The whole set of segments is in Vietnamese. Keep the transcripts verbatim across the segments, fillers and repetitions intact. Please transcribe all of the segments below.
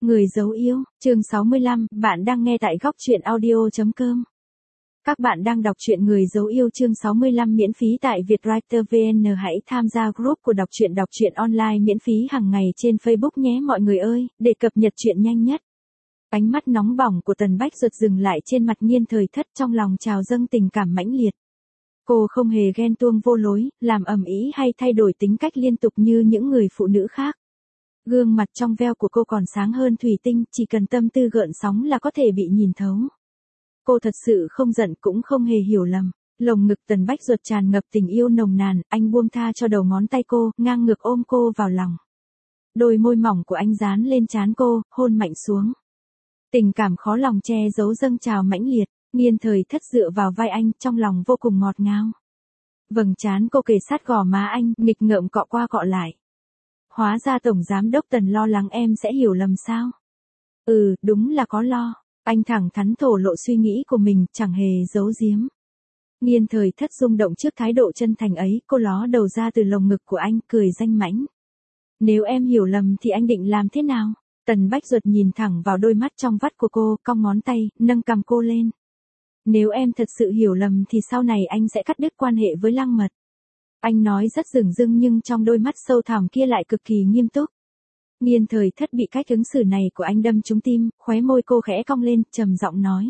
Người dấu yêu, chương sáu mươi lăm, bạn đang nghe tại góc truyện audio.com. Các bạn đang đọc truyện Người dấu yêu chương sáu mươi lăm miễn phí tại Vietwriter vê en. Hãy tham gia group của đọc truyện đọc truyện online miễn phí hàng ngày trên Facebook nhé mọi người ơi, để cập nhật truyện nhanh nhất. Ánh mắt nóng bỏng của Tần Bách Duật dừng lại trên mặt Nghiên Thời Thất, trong lòng trào dâng tình cảm mãnh liệt. Cô không hề ghen tuông vô lối, làm ầm ĩ hay thay đổi tính cách liên tục như những người phụ nữ khác. Gương mặt trong veo của cô còn sáng hơn thủy tinh, chỉ cần tâm tư gợn sóng là có thể bị nhìn thấu. Cô thật sự không giận cũng không hề hiểu lầm. Lồng ngực Tần Bách Duật tràn ngập tình yêu nồng nàn, anh buông tha cho đầu ngón tay cô, ngang ngược ôm cô vào lòng. Đôi môi mỏng của anh dán lên trán cô, hôn mạnh xuống. Tình cảm khó lòng che giấu dâng trào mãnh liệt, Nghiên Thời Thất dựa vào vai anh, trong lòng vô cùng ngọt ngào. Vầng trán cô kề sát gò má anh, nghịch ngợm cọ qua cọ lại. Hóa ra Tổng Giám Đốc Tần lo lắng em sẽ hiểu lầm sao? Ừ, đúng là có lo. Anh thẳng thắn thổ lộ suy nghĩ của mình, chẳng hề giấu giếm. Nghiên Thời Thất rung động trước thái độ chân thành ấy, cô ló đầu ra từ lồng ngực của anh, cười danh mãnh. Nếu em hiểu lầm thì anh định làm thế nào? Tần Bách Duật nhìn thẳng vào đôi mắt trong vắt của cô, cong ngón tay, nâng cằm cô lên. Nếu em thật sự hiểu lầm thì sau này anh sẽ cắt đứt quan hệ với Lăng Mật. Anh nói rất dửng dưng nhưng trong đôi mắt sâu thẳm kia lại cực kỳ nghiêm túc. Nghiên Thời Thất bị cách ứng xử này của anh đâm trúng tim, khóe môi cô khẽ cong lên, trầm giọng nói.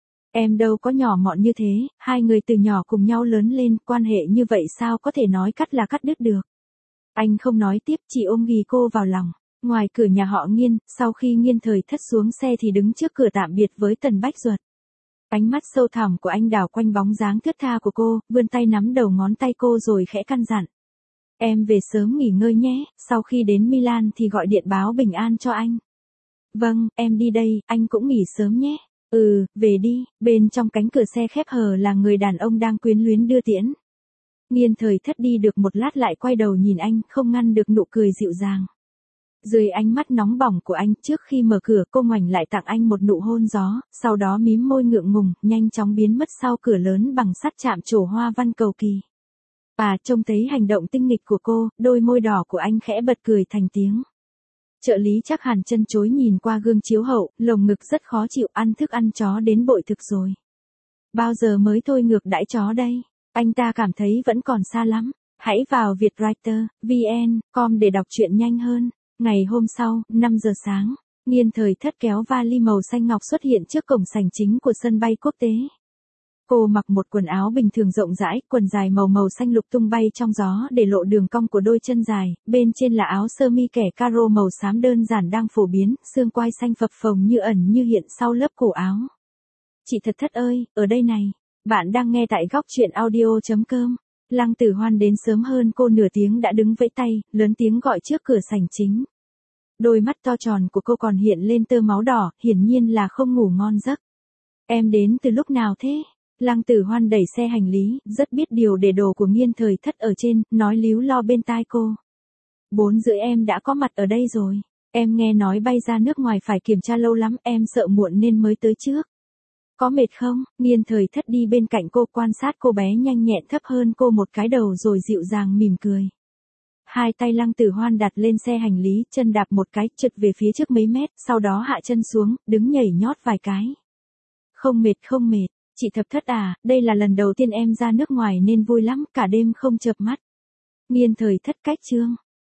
Em đâu có nhỏ mọn như thế, hai người từ nhỏ cùng nhau lớn lên, quan hệ như vậy sao có thể nói cắt là cắt đứt được. Anh không nói tiếp, chỉ ôm ghì cô vào lòng. Ngoài cửa nhà họ Nghiên, sau khi Nghiên Thời Thất xuống xe thì đứng trước cửa tạm biệt với Tần Bách Duật. Ánh mắt sâu thẳm của anh đảo quanh bóng dáng thướt tha của cô, vươn tay nắm đầu ngón tay cô rồi khẽ căn dặn. Em về sớm nghỉ ngơi nhé, sau khi đến Milan thì gọi điện báo bình an cho anh. Vâng, em đi đây, anh cũng nghỉ sớm nhé. Ừ, về đi. Bên trong cánh cửa xe khép hờ là người đàn ông đang quyến luyến đưa tiễn. Nghiên Thời Thất đi được một lát lại quay đầu nhìn anh, không ngăn được nụ cười dịu dàng. Dưới ánh mắt nóng bỏng của anh, trước khi mở cửa cô ngoảnh lại tặng anh một nụ hôn gió, sau đó mím môi ngượng ngùng, nhanh chóng biến mất sau cửa lớn bằng sắt chạm trổ hoa văn cầu kỳ. Và trông thấy hành động tinh nghịch của cô, đôi môi đỏ của anh khẽ bật cười thành tiếng. Trợ lý Trác Hàn chân chối nhìn qua gương chiếu hậu, lồng ngực rất khó chịu, ăn thức ăn chó đến bội thực rồi. Bao giờ mới thôi ngược đãi chó đây? Anh ta cảm thấy vẫn còn xa lắm. Hãy vào Vietwriter vê en com để đọc truyện nhanh hơn. Ngày hôm sau, năm giờ sáng, Nghiên Thời Thất kéo vali màu xanh ngọc xuất hiện trước cổng sảnh chính của sân bay quốc tế. Cô mặc một quần áo bình thường rộng rãi, quần dài màu màu xanh lục tung bay trong gió để lộ đường cong của đôi chân dài, bên trên là áo sơ mi kẻ caro màu xám đơn giản đang phổ biến, xương quai xanh phập phồng như ẩn như hiện sau lớp cổ áo. Chị Thật Thất ơi, ở đây này, bạn đang nghe tại góc truyện audio.com. Lăng Tử Hoan đến sớm hơn cô nửa tiếng đã đứng vẫy tay, lớn tiếng gọi trước cửa sảnh chính. Đôi mắt to tròn của cô còn hiện lên tơ máu đỏ, hiển nhiên là không ngủ ngon giấc. Em đến từ lúc nào thế? Lăng Tử Hoan đẩy xe hành lý, rất biết điều để đồ của Nghiên Thời Thất ở trên, nói líu lo bên tai cô. Bốn rưỡi em đã có mặt ở đây rồi. Em nghe nói bay ra nước ngoài phải kiểm tra lâu lắm, em sợ muộn nên mới tới trước. Có mệt không? Nghiên Thời Thất đi bên cạnh cô quan sát cô bé nhanh nhẹn thấp hơn cô một cái đầu rồi dịu dàng mỉm cười. Hai tay Lăng Tử Hoan đặt lên xe hành lý, chân đạp một cái, trượt về phía trước mấy mét, sau đó hạ chân xuống, đứng nhảy nhót vài cái. Không mệt không mệt, chị Thập Thất à, đây là lần đầu tiên em ra nước ngoài nên vui lắm, cả đêm không chợp mắt. Nghiên Thời Thất cách chương.